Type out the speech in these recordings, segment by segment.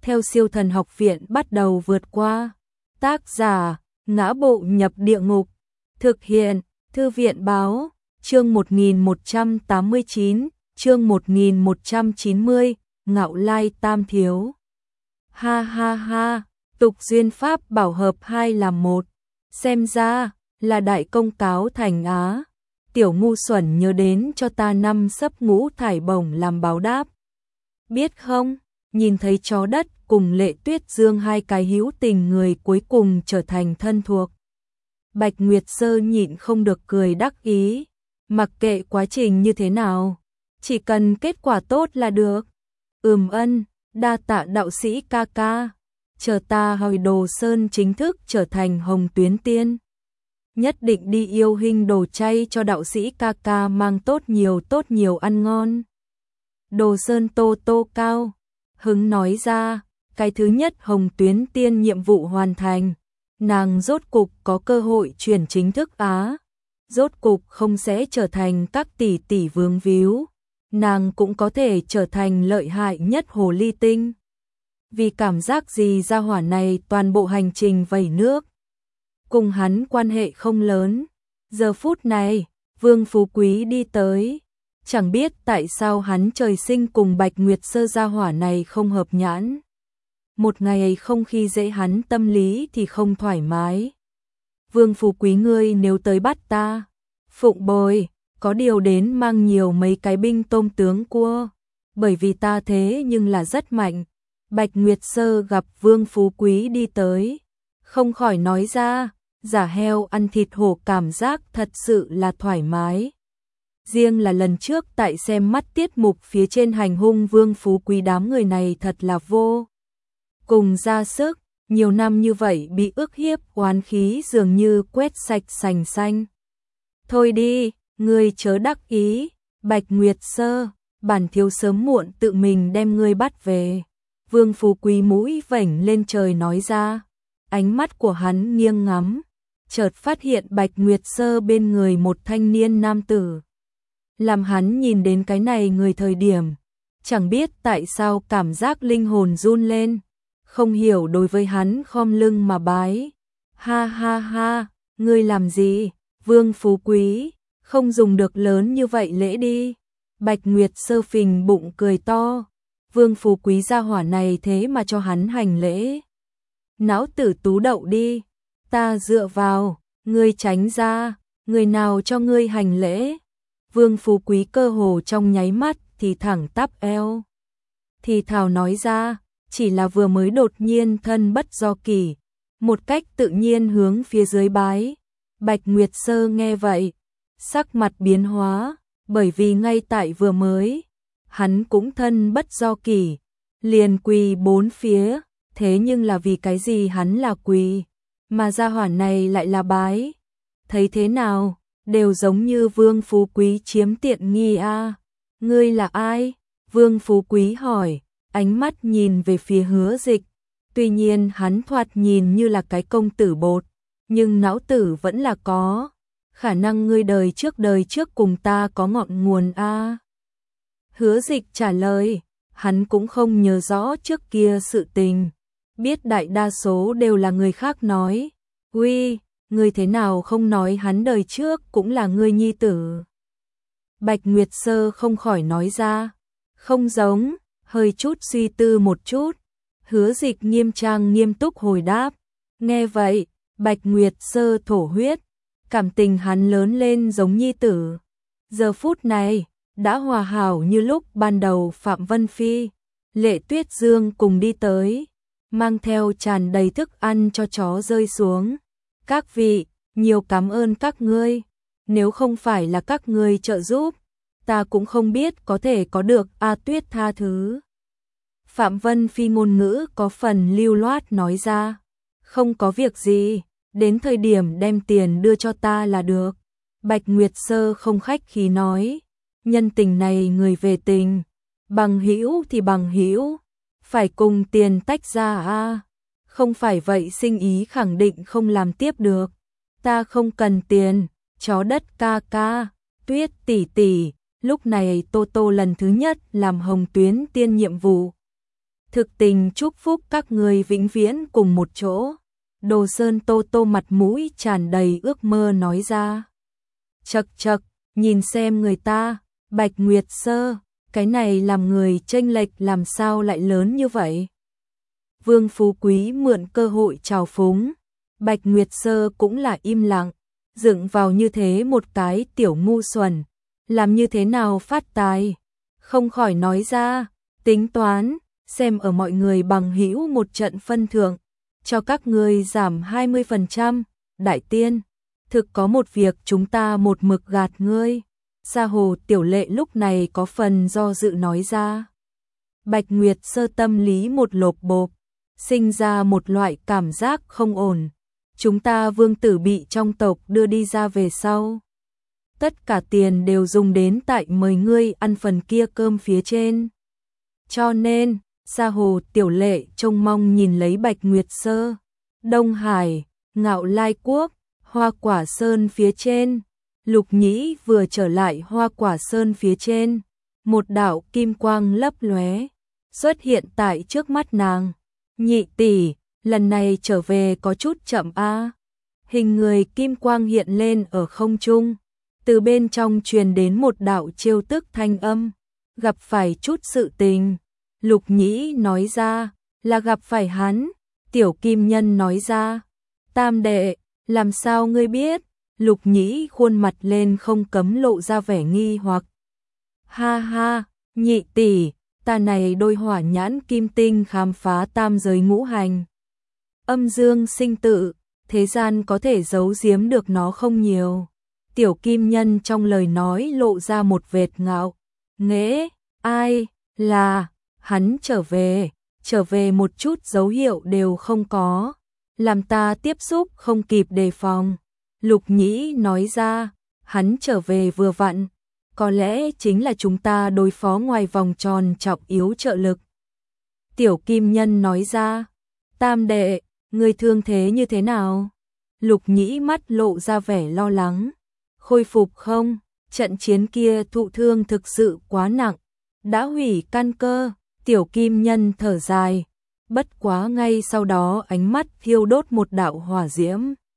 theo Siêu Thần Học Viện bắt đầu vượt qua. Tác giả: Ngã Bộ Nhập Địa Ngục. Thực hiện: Thư viện báo. Chương 1189, chương 1190, Ngạo Lai Tam Thiếu. Ha ha ha, tục duyên pháp bảo hợp hai làm một. Xem ra là đại công cáo thành á. Tiểu ngu xuẩn nhớ đến cho ta 5 sấp ngũ thải bổng làm báo đáp. Biết không, nhìn thấy chó đất cùng Lệ Tuyết Dương hai cái hữu tình người cuối cùng trở thành thân thuộc. Bạch Nguyệt Sơ nhịn không được cười đắc ý, mặc kệ quá trình như thế nào, chỉ cần kết quả tốt là được. Ân, đa tạ đạo sĩ ca ca, chờ ta hồi Đồ Sơn chính thức trở thành Hồng Tuyến Tiên. Nhất định đi yêu hình đồ chay cho đạo sĩ ca ca mang tốt nhiều ăn ngon. Đồ Sơn tô tô cao, hứng nói ra, cái thứ nhất Hồng Tuyến Tiên nhiệm vụ hoàn thành. Nàng rốt cục có cơ hội chuyển chính thức á, rốt cục không sẽ trở thành các tỷ tỷ vướng víu, nàng cũng có thể trở thành lợi hại nhất hồ ly tinh. Vì cảm giác gì gia hỏa này toàn bộ hành trình vẩy nước, cùng hắn quan hệ không lớn. Giờ phút này, Vương Phú Quý đi tới, chẳng biết tại sao hắn trời sinh cùng Bạch Nguyệt Sơ gia hỏa này không hợp nhãn. Một ngày không khi dễ hắn tâm lý thì không thoải mái. Vương Phú Quý ngươi nếu tới bắt ta, phụng bồi, có điều đến mang nhiều mấy cái binh tôm tướng cua, bởi vì ta thế nhưng là rất mạnh. Bạch Nguyệt Sơ gặp Vương Phú Quý đi tới, không khỏi nói ra, giả heo ăn thịt hổ cảm giác thật sự là thoải mái. Riêng là lần trước tại xem mắt tiết mục phía trên hành hung Vương Phú Quý đám người này thật là vô cùng ra sức, nhiều năm như vậy bị ức hiếp oán khí dường như quét sạch sành xanh. Thôi đi, ngươi chớ đắc ý, Bạch Nguyệt Sơ, bản thiếu sớm muộn tự mình đem ngươi bắt về. Vương Phú Quý mũi vểnh lên trời nói ra, ánh mắt của hắn nghiêng ngắm, chợt phát hiện Bạch Nguyệt Sơ bên người một thanh niên nam tử. Làm hắn nhìn đến cái này người thời điểm, chẳng biết tại sao cảm giác linh hồn run lên, không hiểu đối với hắn khom lưng mà bái. Ha ha ha, ngươi làm gì, Vương Phú Quý, không dùng được lớn như vậy lễ đi. Bạch Nguyệt Sơ phình bụng cười to, Vương Phú Quý gia hỏa này thế mà cho hắn hành lễ. Não tử tú đậu đi, ta dựa vào, ngươi tránh ra, người nào cho ngươi hành lễ. Vương Phú Quý cơ hồ trong nháy mắt thì thẳng tắp eo, thì thào nói ra, chỉ là vừa mới đột nhiên thân bất do kỷ, một cách tự nhiên hướng phía dưới bái. Bạch Nguyệt Sơ nghe vậy, sắc mặt biến hóa, bởi vì ngay tại vừa mới, hắn cũng thân bất do kỷ, liền quỳ bốn phía, thế nhưng là vì cái gì hắn là quỳ, mà gia hỏa này lại là bái. Thấy thế nào, đều giống như Vương Phú Quý chiếm tiện nghi a. Ngươi là ai? Vương Phú Quý hỏi, ánh mắt nhìn về phía Hứa Dịch. Tuy nhiên hắn thoạt nhìn như là cái công tử bột, nhưng não tử vẫn là có. Khả năng ngươi đời trước cùng ta có ngọn nguồn a. Hứa Dịch trả lời, hắn cũng không nhớ rõ trước kia sự tình, biết đại đa số đều là người khác nói. Uy, ngươi thế nào không nói hắn đời trước cũng là ngươi nhi tử? Bạch Nguyệt Sơ không khỏi nói ra, không giống, hơi chút suy tư một chút. Hứa Dịch nghiêm trang nghiêm túc hồi đáp, nghe vậy, Bạch Nguyệt Sơ thổ huyết, cảm tình hắn lớn lên giống nhi tử. Giờ phút này, đã hòa hảo như lúc ban đầu. Phạm Vân Phi, Lệ Tuyết Dương cùng đi tới, mang theo tràn đầy thức ăn cho chó rơi xuống. Các vị, nhiều cảm ơn các ngươi, nếu không phải là các ngươi trợ giúp, ta cũng không biết có thể có được A Tuyết tha thứ. Phạm Vân Phi ngôn ngữ có phần lưu loát nói ra, không có việc gì, đến thời điểm đem tiền đưa cho ta là được. Bạch Nguyệt Sơ không khách khí nói, nhân tình này người về tình, bằng hữu thì bằng hữu, phải cùng tiền tách ra a. Không phải vậy sinh ý khẳng định không làm tiếp được. Ta không cần tiền, chó đất ca ca, Tuyết tỷ tỷ. Lúc này Tô Tô lần thứ nhất làm Hồng Tuyến Tiên nhiệm vụ. Thực tình chúc phúc các người vĩnh viễn cùng một chỗ. Đồ Sơn Tô Tô mặt mũi tràn đầy ước mơ nói ra. Chậc chậc, nhìn xem người ta, Bạch Nguyệt Sơ, cái này làm người chênh lệch làm sao lại lớn như vậy? Vương Phú Quý mượn cơ hội trào phúng, Bạch Nguyệt Sơ cũng là im lặng, dựng vào như thế một cái tiểu ngu xuẩn, làm như thế nào phát tài, không khỏi nói ra, tính toán, xem ở mọi người bằng hữu một trận phân thượng, cho các ngươi giảm 20%, đại tiên, thực có một việc chúng ta một mực gạt ngươi. Sa Hồ Tiểu Lệ lúc này có phần do dự nói ra. Bạch Nguyệt Sơ tâm lý một lộp bộp, sinh ra một loại cảm giác không ổn. Chúng ta vương tử bị trong tộc đưa đi ra về sau. Tất cả tiền đều dùng đến tại mời ngươi ăn phần kia cơm phía trên. Cho nên, Sa Hồ Tiểu Lệ trông mong nhìn lấy Bạch Nguyệt Sơ, Đông Hải, Ngạo Lai Quốc, Hoa Quả Sơn phía trên. Lục Nhĩ vừa trở lại Hoa Quả Sơn phía trên, một đạo kim quang lấp lóe xuất hiện tại trước mắt nàng. Nhị tỷ, lần này trở về có chút chậm a. Hình người kim quang hiện lên ở không trung, từ bên trong truyền đến một đạo chiêu tức thanh âm, gặp phải chút sự tình. Lục Nhĩ nói ra, là gặp phải hắn. Tiểu Kim Nhân nói ra, tam đệ, làm sao ngươi biết? Lục Nhĩ khuôn mặt lên không cấm lộ ra vẻ nghi hoặc. Ha ha, nhị tỷ, ta này đôi hỏa nhãn kim tinh khám phá tam giới ngũ hành. Âm dương sinh tự, thế gian có thể giấu giếm được nó không nhiều. Tiểu Kim Nhân trong lời nói lộ ra một vệt ngạo nghễ, ai, là, hắn trở về một chút dấu hiệu đều không có, làm ta tiếp xúc không kịp đề phòng. Lục Nhĩ nói ra, hắn trở về vừa vặn, có lẽ chính là chúng ta đối phó ngoài vòng tròn trọng yếu trợ lực. Tiểu Kim Nhân nói ra, tam đệ, người thương thế như thế nào? Lục Nhĩ mắt lộ ra vẻ lo lắng, khôi phục không? Trận chiến kia thụ thương thực sự quá nặng, đã hủy căn cơ. Tiểu Kim Nhân thở dài, bất quá ngay sau đó ánh mắt thiêu đốt một đạo hỏa diễm.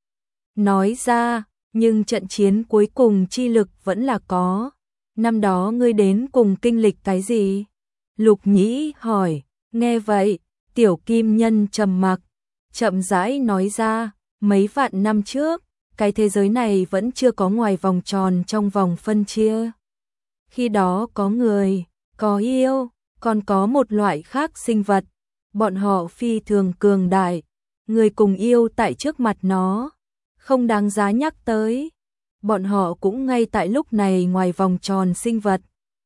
Nói ra, nhưng trận chiến cuối cùng chi lực vẫn là có. Năm đó ngươi đến cùng kinh lịch cái gì? Lục Nhĩ hỏi, nghe vậy, Tiểu Kim Nhân trầm mặc, chậm rãi nói ra, mấy vạn năm trước, cái thế giới này vẫn chưa có ngoài vòng tròn trong vòng phân chia. Khi đó có người, có yêu, còn có một loại khác sinh vật, bọn họ phi thường cường đại, người cùng yêu tại trước mặt nó, không đáng giá nhắc tới. Bọn họ cũng ngay tại lúc này ngoài vòng tròn sinh vật.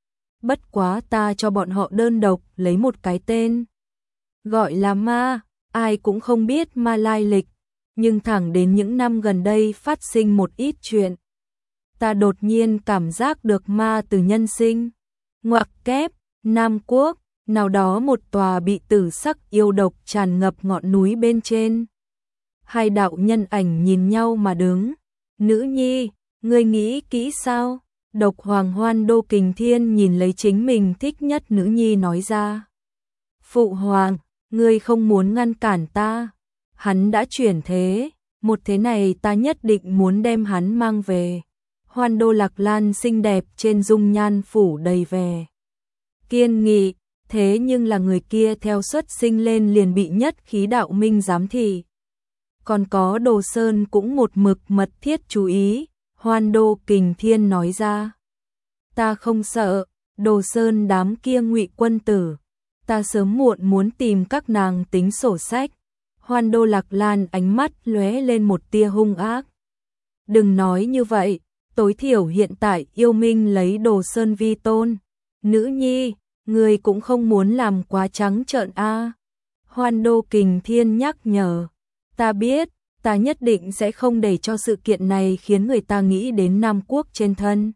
Bất quá ta cho bọn họ đơn độc lấy một cái tên, gọi là ma, ai cũng không biết ma lai lịch, nhưng thẳng đến những năm gần đây phát sinh một ít chuyện. Ta đột nhiên cảm giác được ma từ nhân sinh. Ngoặc kép, Nam Quốc, nào đó một tòa bị tử sắc yêu độc tràn ngập ngọn núi bên trên. Hai đạo nhân ảnh nhìn nhau mà đứng. Nữ nhi, ngươi nghĩ kỹ sao? Độc Hoàng Hoan Đô Kình Thiên nhìn lấy chính mình thích nhất nữ nhi nói ra. Phụ hoàng, ngươi không muốn ngăn cản ta. Hắn đã chuyển thế, một thế này ta nhất định muốn đem hắn mang về. Hoan Đô Lạc Lan xinh đẹp trên dung nhan phủ đầy vẻ kiên nghị, thế nhưng là người kia theo xuất sinh lên liền bị nhất khí đạo minh giám thị. Còn có Đồ Sơn cũng một mực mật thiết chú ý, Hoan Đô Kình Thiên nói ra. Ta không sợ, Đồ Sơn đám kia ngụy quân tử, ta sớm muộn muốn tìm các nàng tính sổ sách. Hoan Đô Lạc Lan ánh mắt lóe lên một tia hung ác. Đừng nói như vậy, tối thiểu hiện tại yêu minh lấy Đồ Sơn vi tôn. Nữ nhi, người cũng không muốn làm quá trắng trợn a. Hoan Đô Kình Thiên nhắc nhở. Ta biết, ta nhất định sẽ không để cho sự kiện này khiến người ta nghĩ đến Nam Quốc trên thân.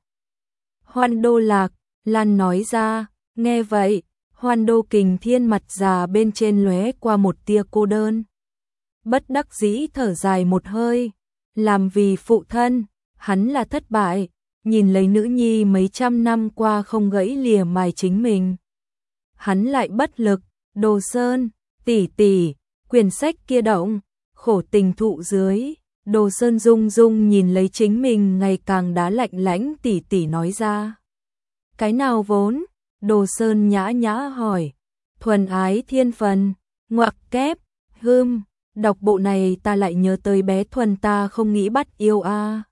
Hoan Đô Lạc Lan nói ra, nghe vậy, Hoan Đô Kình Thiên mặt già bên trên lóe qua một tia cô đơn. Bất đắc dĩ thở dài một hơi, làm vì phụ thân, hắn là thất bại, nhìn lấy nữ nhi mấy trăm năm qua không gãy lìa mài chính mình. Hắn lại bất lực, Đồ Sơn, tỷ tỷ, quyển sách kia động, khổ tình thụ dưới. Đồ Sơn rung rung nhìn lấy chính mình ngày càng đá lạnh lãnh tỷ tỷ nói ra. Cái nào vốn? Đồ Sơn nhã nhã hỏi. Thuần ái thiên phần, ngoặc kép, đọc bộ này ta lại nhớ tới bé Thuần ta không nghĩ bắt yêu a.